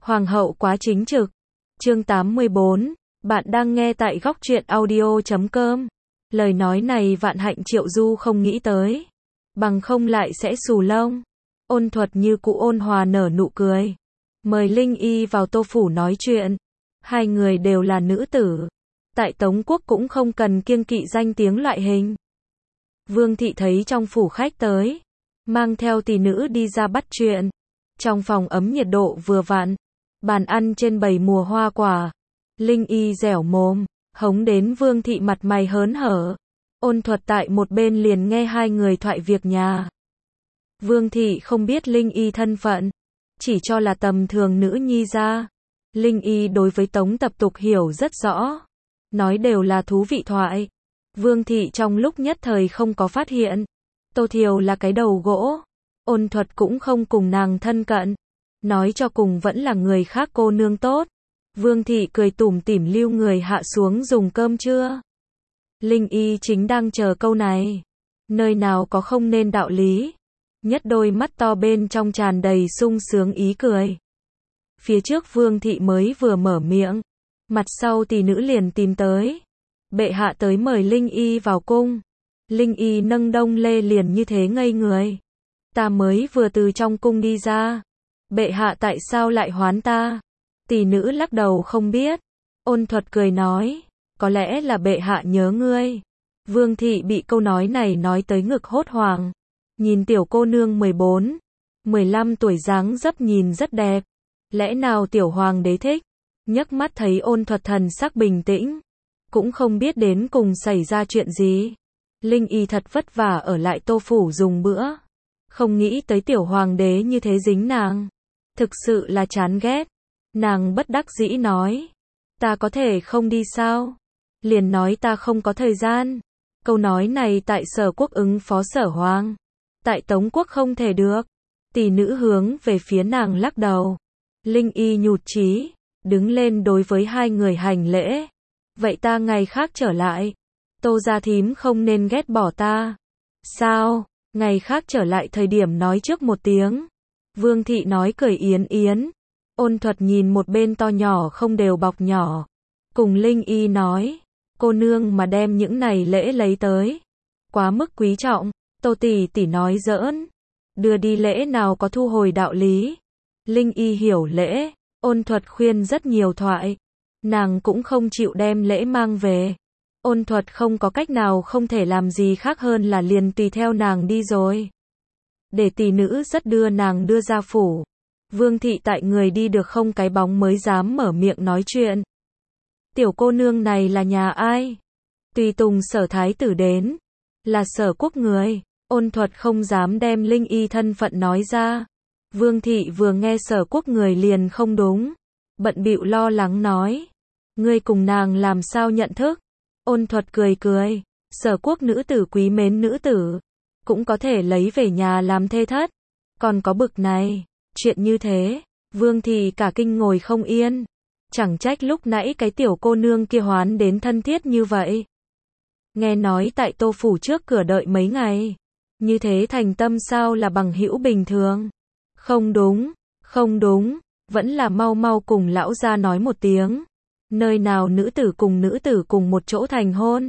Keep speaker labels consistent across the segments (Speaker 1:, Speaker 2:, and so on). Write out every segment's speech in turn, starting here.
Speaker 1: Hoàng hậu quá chính trực. Chương 84, bạn đang nghe tại góc truyện audio.com. Lời nói này Vạn Hạnh Triệu Du không nghĩ tới. Bằng không lại sẽ xù lông. Ôn Thuật như cũ ôn hòa nở nụ cười. Mời Linh Y vào Tô Phủ nói chuyện. Hai người đều là nữ tử. Tại Tống Quốc cũng không cần kiêng kỵ danh tiếng loại hình. Vương thị thấy trong phủ khách tới. Mang theo tỷ nữ đi ra bắt chuyện. Trong phòng ấm nhiệt độ vừa vặn. Bàn ăn trên bày mùa hoa quả. Linh Y dẻo mồm, hống đến Vương thị mặt mày hớn hở. Ôn Thuật tại một bên liền nghe hai người thoại việc nhà. Vương thị không biết Linh Y thân phận, chỉ cho là tầm thường nữ nhi ra. Linh Y đối với Tống tập tục hiểu rất rõ, nói đều là thú vị thoại. Vương thị trong lúc nhất thời không có phát hiện, Tô Thiều là cái đầu gỗ. Ôn Thuật cũng không cùng nàng thân cận, nói cho cùng vẫn là người khác cô nương tốt. Vương thị cười tủm tỉm lưu người hạ xuống dùng cơm trưa. Linh Y chính đang chờ câu này. Nơi nào có không nên đạo lý. Nhất đôi mắt to bên trong tràn đầy sung sướng ý cười. Phía trước Vương thị mới vừa mở miệng, mặt sau tỷ nữ liền tìm tới. Bệ hạ tới mời Linh Y vào cung. Linh Y nâng đông lê liền như thế ngây người. Ta mới vừa từ trong cung đi ra. Bệ hạ tại sao lại hoán ta? Tỷ nữ lắc đầu không biết. Ôn Thuật cười nói, có lẽ là bệ hạ nhớ ngươi. Vương thị bị câu nói này nói tới ngực hốt hoảng. Nhìn tiểu cô nương 14, 15 tuổi dáng dấp nhìn rất đẹp. Lẽ nào tiểu hoàng đế thích? Nhấc mắt thấy Ôn Thuật thần sắc bình tĩnh. Cũng không biết đến cùng xảy ra chuyện gì. Linh Y thật vất vả ở lại Tô Phủ dùng bữa. Không nghĩ tới tiểu hoàng đế như thế dính nàng. Thực sự là chán ghét. Nàng bất đắc dĩ nói. Ta có thể không đi sao? Liền nói ta không có thời gian. Câu nói này tại Sở Quốc ứng phó Sở Hoàng. Tại Tống Quốc không thể được. Tỷ nữ hướng về phía nàng lắc đầu. Linh Y nhụt chí, đứng lên đối với hai người hành lễ. Vậy ta ngày khác trở lại. Tô gia thím không nên ghét bỏ ta. Sao? Ngày khác trở lại thời điểm nói trước một tiếng. Vương thị nói cười yến yến. Ôn Thuật nhìn một bên to nhỏ không đều bọc nhỏ. Cùng Linh Y nói. Cô nương mà đem những này lễ lấy tới. Quá mức quý trọng. Tô tỷ tỷ nói giỡn. Đưa đi lễ nào có thu hồi đạo lý. Linh Y hiểu lễ. Ôn Thuật khuyên rất nhiều thoại. Nàng cũng không chịu đem lễ mang về. Ôn Thuật không có cách nào không thể làm gì khác hơn là liền tùy theo nàng đi rồi. Để tỷ nữ rất đưa nàng đưa ra phủ. Vương thị tại người đi được không cái bóng mới dám mở miệng nói chuyện. Tiểu cô nương này là nhà ai? Tùy tùng Sở thái tử đến. Là Sở Quốc người. Ôn Thuật không dám đem Linh Y thân phận nói ra. Vương thị vừa nghe Sở Quốc người liền không đúng. Bận bịu lo lắng nói. Ngươi cùng nàng làm sao nhận thức? Ôn Thuật cười cười. Sở Quốc nữ tử quý mến nữ tử. Cũng có thể lấy về nhà làm thê thất. Còn có bực này. Chuyện như thế. Vương thị cả kinh ngồi không yên. Chẳng trách lúc nãy cái tiểu cô nương kia hoán đến thân thiết như vậy. Nghe nói tại Tô Phủ trước cửa đợi mấy ngày. Như thế thành tâm sao là bằng hữu bình thường. Không đúng, không đúng. Vẫn là mau mau cùng lão gia nói một tiếng. Nơi nào nữ tử cùng một chỗ thành hôn.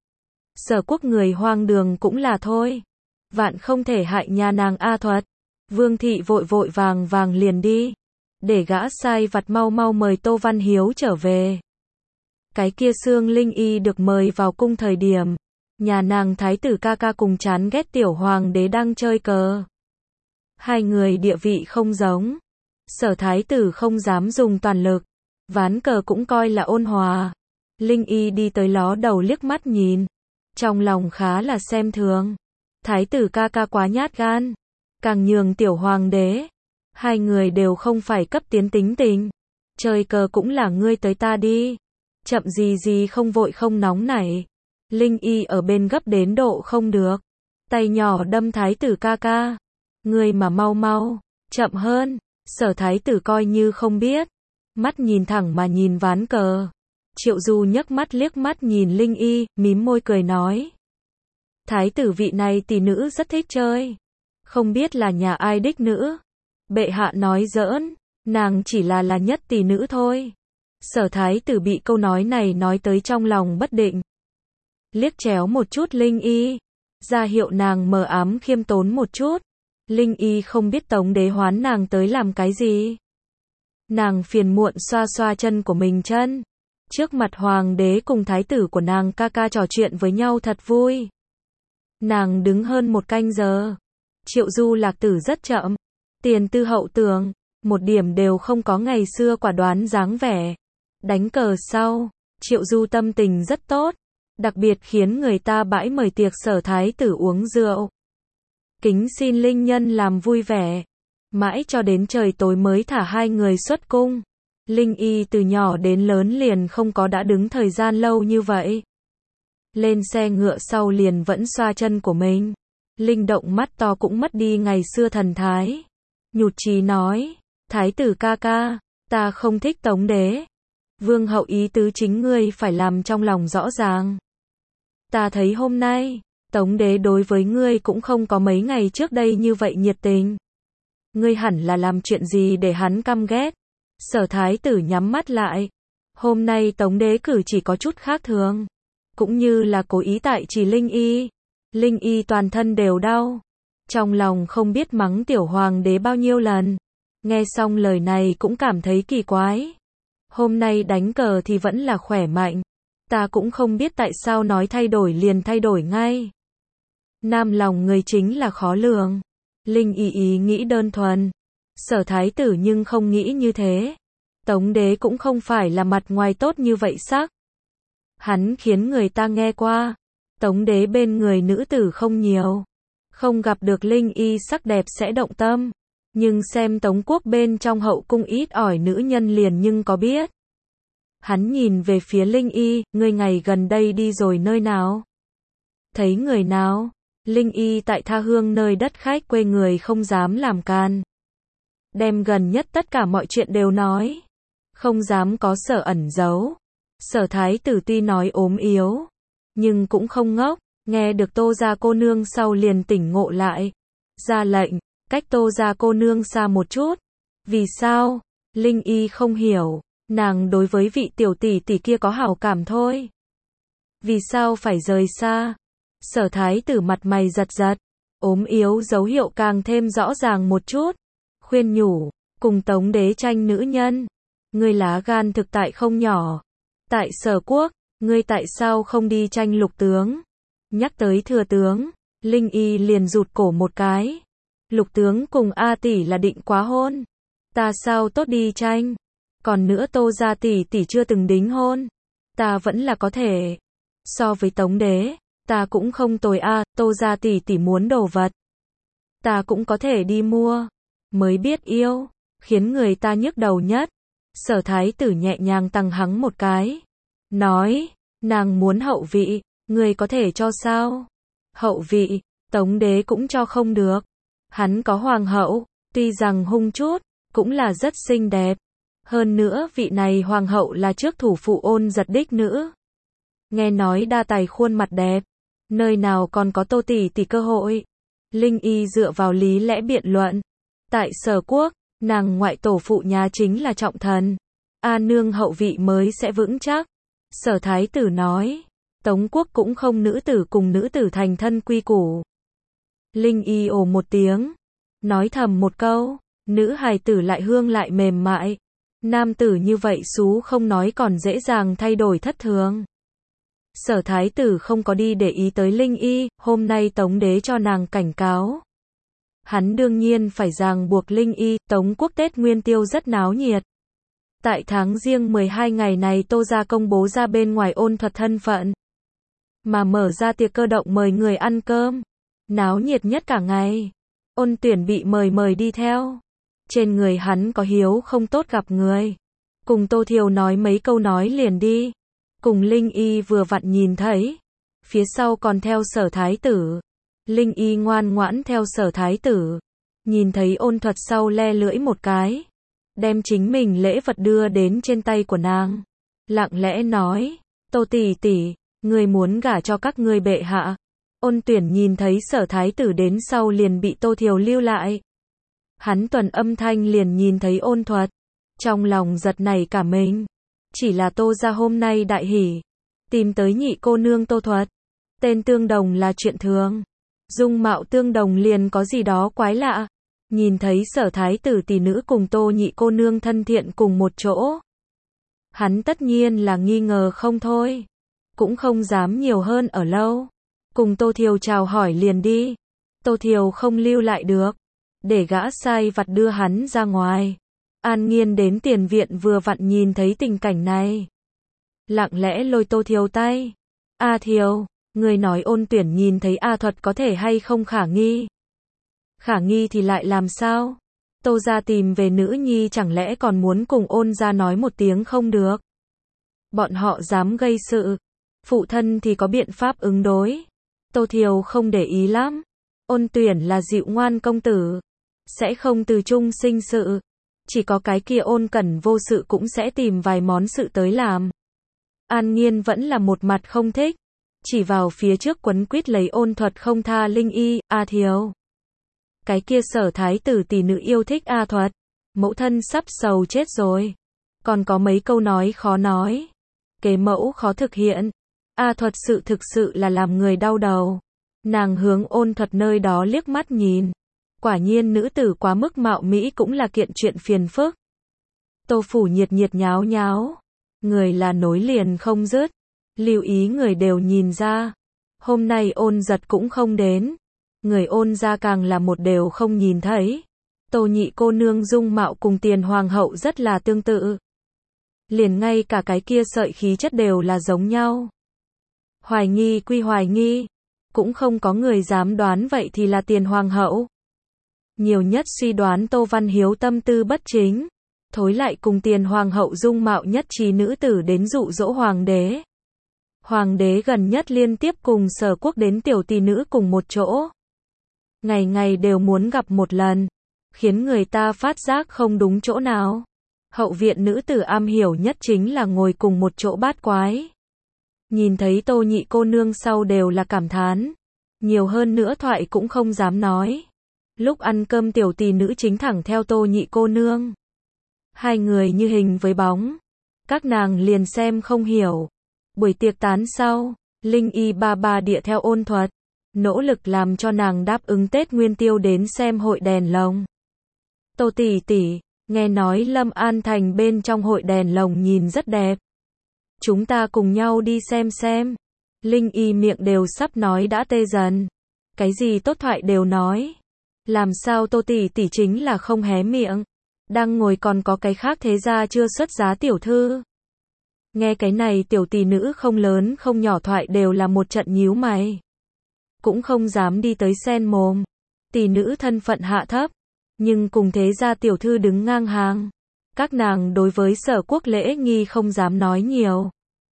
Speaker 1: Sở Quốc người hoang đường cũng là thôi. Vạn không thể hại nhà nàng A Thuật. Vương thị vội vàng liền đi. Để gã sai vặt mau mau mời Tô Văn Hiếu trở về. Cái kia xương Linh Y được mời vào cung thời điểm. Nhà nàng thái tử ca ca cùng chán ghét tiểu hoàng đế đang chơi cờ. Hai người địa vị không giống. Sở thái tử không dám dùng toàn lực. Ván cờ cũng coi là ôn hòa. Linh Y đi tới ló đầu liếc mắt nhìn. Trong lòng khá là xem thường. Thái tử ca ca quá nhát gan. Càng nhường tiểu hoàng đế. Hai người đều không phải cấp tiến tính tình. Chơi cờ cũng là ngươi tới ta đi. Chậm gì không vội không nóng nảy. Linh Y ở bên gấp đến độ không được. Tay nhỏ đâm thái tử ca ca. Ngươi mà mau, chậm hơn. Sở thái tử coi như không biết. Mắt nhìn thẳng mà nhìn ván cờ. Triệu Du nhấc mắt liếc mắt nhìn Linh Y, mím môi cười nói. Thái tử vị này tỷ nữ rất thích chơi. Không biết là nhà ai đích nữ. Bệ hạ nói giỡn. Nàng chỉ là nhất tỷ nữ thôi. Sở thái tử bị câu nói này nói tới trong lòng bất định. Liếc chéo một chút Linh Y, ra hiệu nàng mờ ám khiêm tốn một chút. Linh Y không biết Tống Đế hoán nàng tới làm cái gì. Nàng phiền muộn xoa xoa chân của mình chân. Trước mặt hoàng đế cùng thái tử của nàng ca ca trò chuyện với nhau thật vui. Nàng đứng hơn một canh giờ. Triệu Du Lạc Tử rất chậm. Tiền tư hậu tường, một điểm đều không có ngày xưa quả đoán dáng vẻ. Đánh cờ sau, Triệu Du tâm tình rất tốt. Đặc biệt khiến người ta bãi mời tiệc Sở thái tử uống rượu. Kính xin linh nhân làm vui vẻ. Mãi cho đến trời tối mới thả hai người xuất cung. Linh Y từ nhỏ đến lớn liền không có đã đứng thời gian lâu như vậy. Lên xe ngựa sau liền vẫn xoa chân của mình. Linh động mắt to cũng mất đi ngày xưa thần thái. Nhụt chí nói, thái tử ca ca, ta không thích Tống Đế. Vương hậu ý tứ chính ngươi phải làm trong lòng rõ ràng. Ta thấy hôm nay, Tống Đế đối với ngươi cũng không có mấy ngày trước đây như vậy nhiệt tình. Ngươi hẳn là làm chuyện gì để hắn căm ghét. Sở thái tử nhắm mắt lại. Hôm nay Tống Đế cử chỉ có chút khác thường. Cũng như là cố ý tại chỉ Linh Y. Linh Y toàn thân đều đau. Trong lòng không biết mắng tiểu hoàng đế bao nhiêu lần. Nghe xong lời này cũng cảm thấy kỳ quái. Hôm nay đánh cờ thì vẫn là khỏe mạnh. Ta cũng không biết tại sao nói thay đổi liền thay đổi ngay. Nam lòng người chính là khó lường. Linh Y ý nghĩ đơn thuần. Sở thái tử nhưng không nghĩ như thế. Tống Đế cũng không phải là mặt ngoài tốt như vậy sắc. Hắn khiến người ta nghe qua. Tống Đế bên người nữ tử không nhiều. Không gặp được Linh Y sắc đẹp sẽ động tâm. Nhưng xem Tống quốc bên trong hậu cung ít ỏi nữ nhân liền nhưng có biết. Hắn nhìn về phía Linh Y, ngươi ngày gần đây đi rồi nơi nào? Thấy người nào? Linh Y tại tha hương nơi đất khách quê người không dám làm can. Đem gần nhất tất cả mọi chuyện đều nói. Không dám có sở ẩn giấu. Sở thái tử tuy nói ốm yếu. Nhưng cũng không ngốc. Nghe được Tô gia cô nương sau liền tỉnh ngộ lại. Ra lệnh, cách Tô gia cô nương xa một chút. Vì sao? Linh Y không hiểu. Nàng đối với vị tiểu tỷ tỷ kia có hảo cảm thôi. Vì sao phải rời xa? Sở thái tử mặt mày giật giật. Ốm yếu dấu hiệu càng thêm rõ ràng một chút. Khuyên nhủ, cùng Tống Đế tranh nữ nhân. Ngươi lá gan thực tại không nhỏ. Tại Sở quốc, ngươi tại sao không đi tranh lục tướng? Nhắc tới thừa tướng, Linh Y liền rụt cổ một cái. Lục tướng cùng A tỷ là định quá hôn. Ta sao tốt đi tranh? Còn nữa Tô gia tỷ tỷ chưa từng đính hôn. Ta vẫn là có thể. So với Tống Đế, ta cũng không tồi a. Tô gia tỷ tỷ muốn đồ vật. Ta cũng có thể đi mua. Mới biết yêu, khiến người ta nhức đầu nhất. Sở thái tử nhẹ nhàng tăng hắng một cái. Nói, nàng muốn hậu vị, người có thể cho sao? Hậu vị, Tống Đế cũng cho không được. Hắn có hoàng hậu, tuy rằng hung chút, cũng là rất xinh đẹp. Hơn nữa vị này hoàng hậu là trước thủ phụ Ôn Giật đích nữ. Nghe nói đa tài khuôn mặt đẹp. Nơi nào còn có Tô tỷ tỷ cơ hội. Linh Y dựa vào lý lẽ biện luận. Tại Sở quốc, nàng ngoại tổ phụ nhà chính là trọng thần. A nương hậu vị mới sẽ vững chắc. Sở thái tử nói. Tống quốc cũng không nữ tử cùng nữ tử thành thân quy củ. Linh Y ồ một tiếng. Nói thầm một câu. Nữ hài tử lại hương lại mềm mại. Nam tử như vậy xú không nói còn dễ dàng thay đổi thất thường. Sở thái tử không có đi để ý tới Linh Y. Hôm nay Tống Đế cho nàng cảnh cáo. Hắn đương nhiên phải ràng buộc Linh Y. Tống quốc Tết Nguyên Tiêu rất náo nhiệt. Tại tháng riêng 12 ngày này Tô gia công bố ra bên ngoài ôn thuật thân phận. Mà mở ra tiệc cơ động mời người ăn cơm. Náo nhiệt nhất cả ngày. Ôn Tuyển bị mời đi theo. Trên người hắn có hiếu không tốt gặp người. Cùng Tô Thiều nói mấy câu nói liền đi. Cùng Linh Y vừa vặn nhìn thấy. Phía sau còn theo Sở thái tử. Linh Y ngoan ngoãn theo Sở thái tử. Nhìn thấy ôn thuật sau le lưỡi một cái. Đem chính mình lễ vật đưa đến trên tay của nàng. Lặng lẽ nói. Tô tỷ tỷ, người muốn gả cho các ngươi bệ hạ. Ôn Tuyển nhìn thấy Sở thái tử đến sau liền bị Tô Thiều lưu lại. Hắn tuần âm thanh liền nhìn thấy Ôn Thuật. Trong lòng giật nảy cả mình. Chỉ là Tô gia hôm nay đại hỉ. Tìm tới nhị cô nương Tô Thuật. Tên tương đồng là chuyện thường. Dung mạo tương đồng liền có gì đó quái lạ. Nhìn thấy Sở thái tử tỷ nữ cùng Tô nhị cô nương thân thiện cùng một chỗ. Hắn tất nhiên là nghi ngờ không thôi. Cũng không dám nhiều hơn ở lâu. Cùng Tô Thiều chào hỏi liền đi. Tô Thiều không lưu lại được. Để gã sai vặt đưa hắn ra ngoài. An Nghiên đến tiền viện vừa vặn nhìn thấy tình cảnh này. Lặng lẽ lôi Tô Thiều tay. A Thiều, người nói Ôn Tuyển nhìn thấy A Thuật có thể hay không khả nghi. Khả nghi thì lại làm sao? Tô gia tìm về nữ nhi chẳng lẽ còn muốn cùng Ôn gia nói một tiếng không được? Bọn họ dám gây sự. Phụ thân thì có biện pháp ứng đối. Tô Thiều không để ý lắm. Ôn Tuyển là dịu ngoan công tử. Sẽ không từ chung sinh sự. Chỉ có cái kia Ôn Cẩn vô sự cũng sẽ tìm vài món sự tới làm. An Nghiên vẫn là một mặt không thích. Chỉ vào phía trước quấn quýt lấy Ôn Thuật không tha Linh Y. A Thiều. Cái kia Sở thái tử tỷ nữ yêu thích A Thuật. Mẫu thân sắp sầu chết rồi. Còn có mấy câu nói khó nói. Kế mẫu khó thực hiện. A Thuật sự thực sự là làm người đau đầu. Nàng hướng Ôn Thuật nơi đó liếc mắt nhìn. Quả nhiên nữ tử quá mức mạo mỹ cũng là kiện chuyện phiền phức. Tô phủ nhiệt nhiệt nháo nháo. Người là nối liền không dứt. Lưu ý người đều nhìn ra. Hôm nay Ôn Giật cũng không đến. Người Ôn gia càng là một đều không nhìn thấy. Tô nhị cô nương dung mạo cùng Tiền hoàng hậu rất là tương tự. Liền ngay cả cái kia sợi khí chất đều là giống nhau. Hoài nghi quy hoài nghi. Cũng không có người dám đoán vậy thì là Tiền hoàng hậu. Nhiều nhất suy đoán Tô Văn Hiếu tâm tư bất chính. Thối lại cùng Tiền hoàng hậu dung mạo nhất trí nữ tử đến dụ dỗ hoàng đế. Hoàng đế gần nhất liên tiếp cùng Sở quốc đến tiểu tỷ nữ cùng một chỗ. Ngày ngày đều muốn gặp một lần. Khiến người ta phát giác không đúng chỗ nào. Hậu viện nữ tử am hiểu nhất chính là ngồi cùng một chỗ bát quái. Nhìn thấy Tô nhị cô nương sau đều là cảm thán. Nhiều hơn nữa thoại cũng không dám nói. Lúc ăn cơm tiểu tỷ nữ chính thẳng theo Tô nhị cô nương. Hai người như hình với bóng. Các nàng liền xem không hiểu. Buổi tiệc tán sau, Linh Y ba ba địa theo Ôn Thuật. Nỗ lực làm cho nàng đáp ứng Tết Nguyên Tiêu đến xem hội đèn lồng. Tô tỷ tỷ, nghe nói Lâm An Thành bên trong hội đèn lồng nhìn rất đẹp. Chúng ta cùng nhau đi xem. Linh Y miệng đều sắp nói đã tê dần. Cái gì tốt thoại đều nói. Làm sao Tô tỷ tỷ chính là không hé miệng. Đang ngồi còn có cái khác thế ra chưa xuất giá tiểu thư. Nghe cái này tiểu tỷ nữ không lớn không nhỏ thoại đều là một trận nhíu mày. Cũng không dám đi tới xen mồm. Tỷ nữ thân phận hạ thấp. Nhưng cùng thế gia tiểu thư đứng ngang hàng. Các nàng đối với Sở quốc lễ nghi không dám nói nhiều.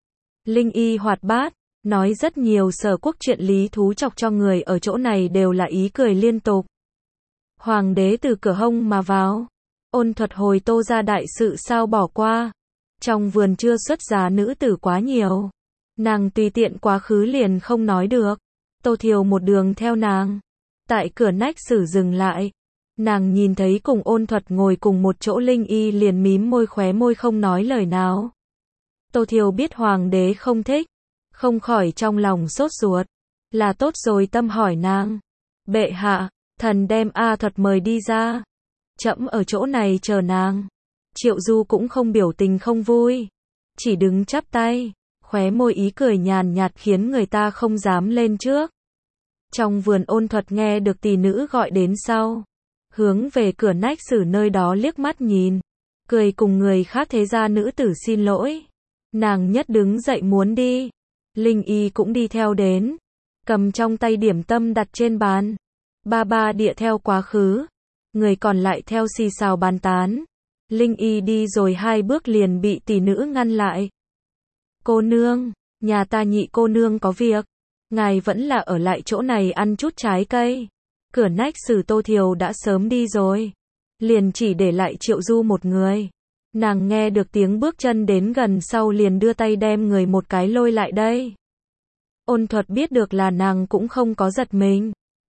Speaker 1: Linh Y hoạt bát, nói rất nhiều Sở quốc chuyện lý thú chọc cho người ở chỗ này đều là ý cười liên tục. Hoàng đế từ cửa hông mà vào. Ôn Thuật hồi Tô gia đại sự sao bỏ qua. Trong vườn chưa xuất giá nữ tử quá nhiều. Nàng tùy tiện quá khứ liền không nói được. Tô Thiều một đường theo nàng. Tại cửa nách sử dừng lại. Nàng nhìn thấy cùng Ôn Thuật ngồi cùng một chỗ Linh Y liền mím môi khóe môi không nói lời nào. Tô Thiều biết hoàng đế không thích. Không khỏi trong lòng sốt ruột. Là tốt rồi tâm hỏi nàng. Bệ hạ, thần đem A Thuật mời đi ra. Trẫm ở chỗ này chờ nàng. Triệu Du cũng không biểu tình không vui. Chỉ đứng chắp tay. Khóe môi ý cười nhàn nhạt khiến người ta không dám lên trước. Trong vườn Ôn Thuật nghe được tỷ nữ gọi đến sau. Hướng về cửa nách sử nơi đó liếc mắt nhìn. Cười cùng người khác thế gia nữ tử xin lỗi. Nàng nhất đứng dậy muốn đi. Linh Y cũng đi theo đến. Cầm trong tay điểm tâm đặt trên bàn. Ba ba địa theo quá khứ. Người còn lại theo xì xào bàn tán. Linh Y đi rồi 2 bước liền bị tỷ nữ ngăn lại. Cô nương, nhà ta nhị cô nương có việc. Ngài vẫn là ở lại chỗ này ăn chút trái cây. Cửa nách sử Tô Thiều đã sớm đi rồi. Liền chỉ để lại Triệu Du một người. Nàng nghe được tiếng bước chân đến gần sau liền đưa tay đem người một cái lôi lại đây. Ôn Thuật biết được là nàng cũng không có giật mình.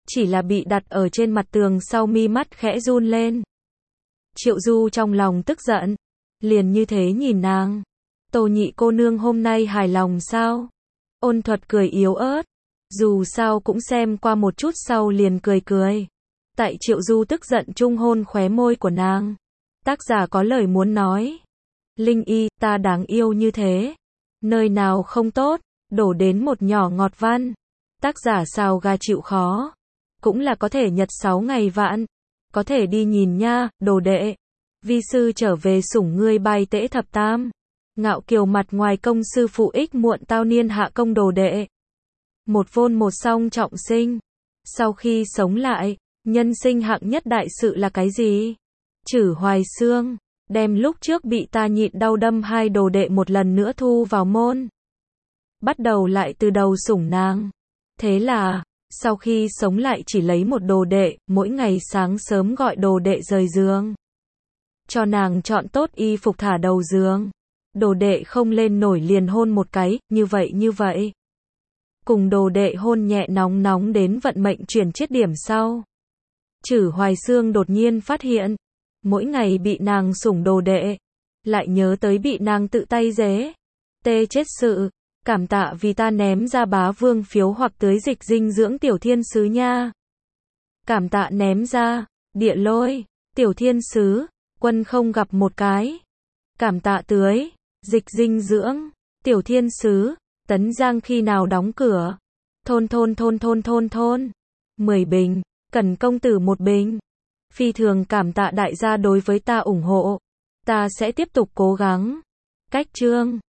Speaker 1: chỉ là bị đặt ở trên mặt tường sau mi mắt khẽ run lên. Triệu Du trong lòng tức giận, liền như thế nhìn nàng. Tô nhị cô nương hôm nay hài lòng sao? Ôn Thuật cười yếu ớt, dù sao cũng xem qua một chút sau liền cười cười. Tại Triệu Du tức giận chung hôn khóe môi của nàng. Tác giả có lời muốn nói. Linh Y, ta đáng yêu như thế. Nơi nào không tốt, đổ đến một nhỏ ngọt văn. Tác giả Sào Gà chịu khó. Cũng là có thể nhật 6 ngày vạn. Có thể đi nhìn nha, đồ đệ. Vi sư trở về sủng ngươi bài tễ thập tam. Ngạo kiều mặt ngoài công sư phụ ích muộn tao niên hạ công đồ đệ. Một vôn một song trọng sinh. Sau khi sống lại, nhân sinh hạng nhất đại sự là cái gì? Chử Hoài Xương, đem lúc trước bị ta nhịn đau đâm hai đồ đệ một lần nữa thu vào môn. Bắt đầu lại từ đầu sủng nàng. Thế là, sau khi sống lại chỉ lấy một đồ đệ, mỗi ngày sáng sớm gọi đồ đệ rời giường. Cho nàng chọn tốt y phục thả đầu giường. Đồ đệ không lên nổi liền hôn một cái, như vậy. Cùng đồ đệ hôn nhẹ nóng nóng đến vận mệnh chuyển chết điểm sau. Chử Hoài Xương đột nhiên phát hiện, mỗi ngày bị nàng sủng đồ đệ, lại nhớ tới bị nàng tự tay dế. Tê chết sự, cảm tạ vì ta ném ra bá vương phiếu hoặc tưới dịch dinh dưỡng tiểu thiên sứ nha. Cảm tạ ném ra, địa lôi, tiểu thiên sứ, quân không gặp một cái. Cảm tạ tưới, dịch dinh dưỡng, tiểu thiên sứ, Tấn Giang khi nào đóng cửa. Thôn. 10 bình, Cần công tử 1 bình. Phi thường cảm tạ đại gia đối với ta ủng hộ. Ta sẽ tiếp tục cố gắng. Cách chương